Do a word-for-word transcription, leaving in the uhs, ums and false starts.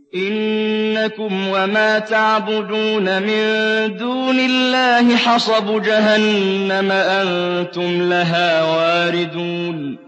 إِنَّكُمْ وَمَا تَعْبُدُونَ مِن دُونِ اللَّهِ حَصَبُ جَهَنَّمَ أَنتُمْ لَهَا وَارِدُونَ